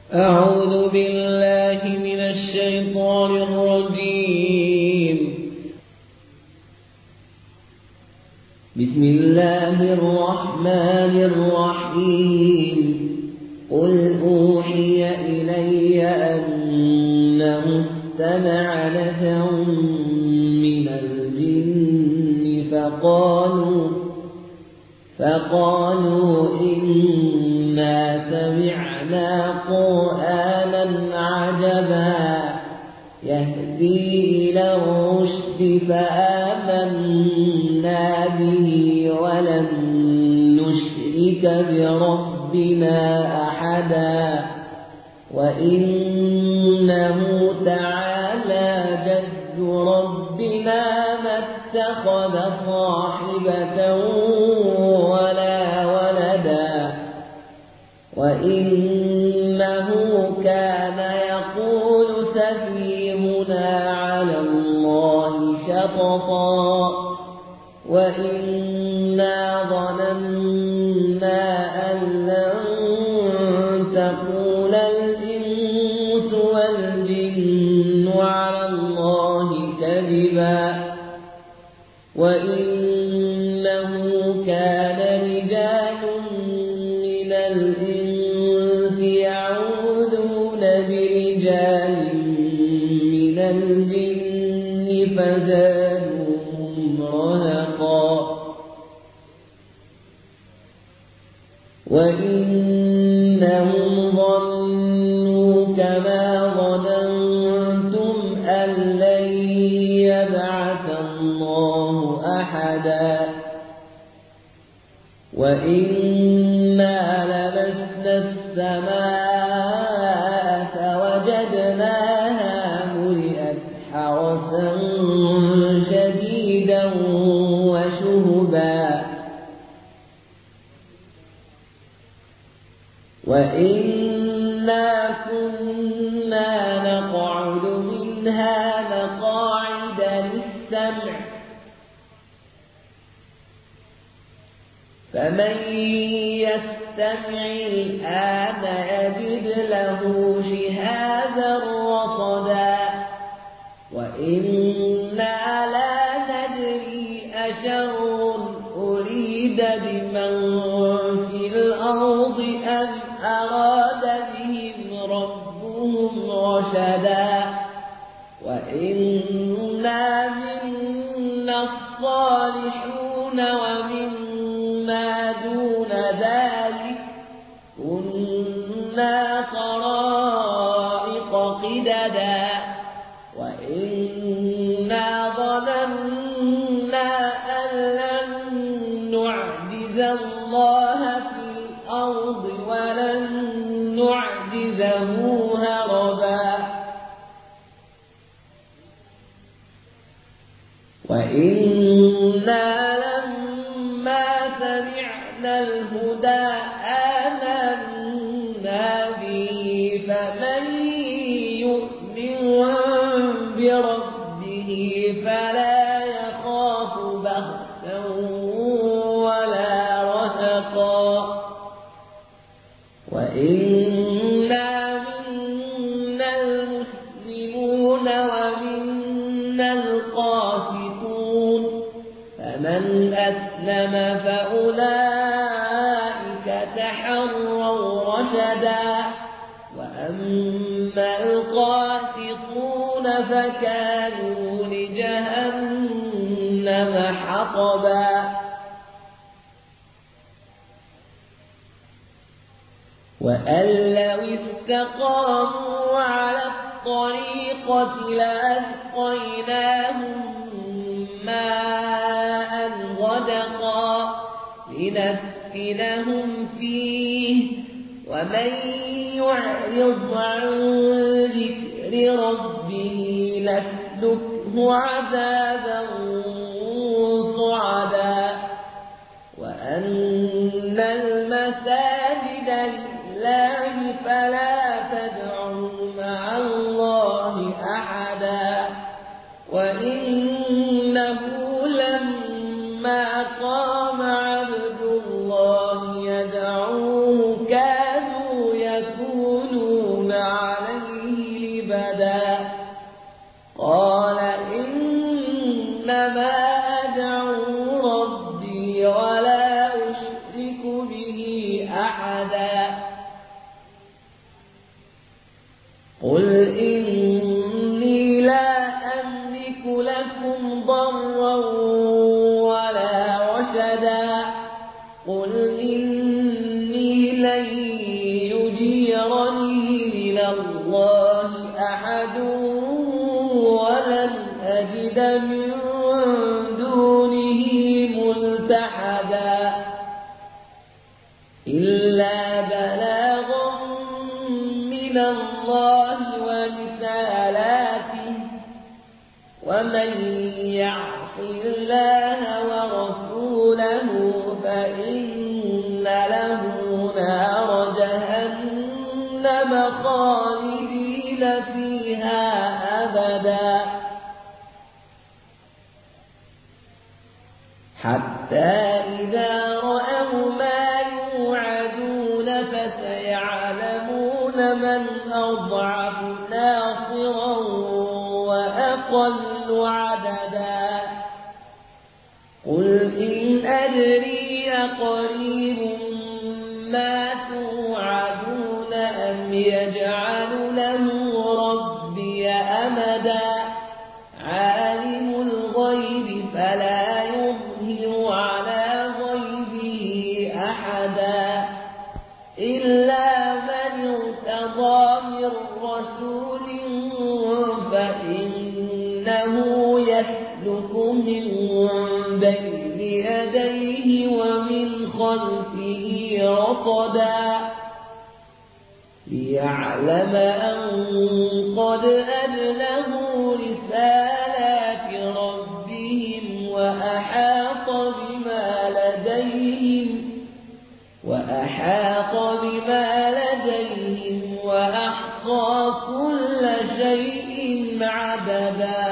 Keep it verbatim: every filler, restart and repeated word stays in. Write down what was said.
أعوذ بالله من الشيطان الرجيم. بسم الله الرحمن الرحيم. قل أوحي إلي أنه استمع نفر من الجن فقالوا فقالوا إنا سمعنا قرآنا عجبا يهدي إلى الرشد فآمنا به ولن نشرك بربنا أحدا وإنه تعالى جد ربنا ما اتخذ صاحبة ولا ولدا وإنه كان يقول سفيهنا على الله شططا وإنا ظننا أن لن تقول الإنس والجن على الله كذبا وإنه كان رجال من الإنس يعوذون برجال من الجن فزادوهم رهقا وإنهم ظنوا كما ظننتم أن لن يبعث الله أحدا وإنا لمسنا السماء فوجدناها ملئت حرسا شديدا وشهبا وإنا كنا نقعد منها مقاعد للسمع فمن يستمع الآن يجد له شهابا رصدا وإنا لا ندري أشر أريد بمن في الأرض أم أراد بهم ربهم رشدا وإنا منا الصالحون ومنا دون ذلك كنا طرائق قددا وإنا ظننا أن لن نعجز الله في الأرض ولن نعجزه هربا وإنا لما سمعنا الهدى آمنا به فمن يؤمن بربه فلا يخاف بخسا ولا رهقا وإنا منا المسلمون ومنا القاسطون فمن أسلم فأولئك تحروا رشدا وأما القاسطون فكانوا لجهنم حطبا وأن لو استقاموا على الطريقة لأسقيناهم ماء غدقا لنفتنهم فيه ومن يعرض عن ذكر ربه نسلكه عذابا صعدا وأن المساجد لله فلا تدعوا مع الله أحدا وإنه لما قام عبد الله يدعوه كادوا يكونون قل إني لا أملك لكم ضرا ولا رشدا قل إني لن يجيرني من الله أحد ولن أجد من دونه ملتحدا إلا بلاغا من الله ورسالاته ومن يعص الله ورسوله فإن له نار جهنم خالدين فيها أبدا حتى إذا رأوا ما يوعدون فسيعلمون من أضعف ناصرا وأقل عددا قل إن أدري أقريب ما توعدون أم يجعل له ربي أمدا عالم الغيب فلا يظهر على غيبه أحدا إلا من ارتضى من رسول فإنه يسلك من بين يديه ومن خلفه رصدا ليعلم أن قد أبلغوا رسالات ربهم وأحاط بما لديهم وأحاط بما لديهم وأحصى كل شيء عددا.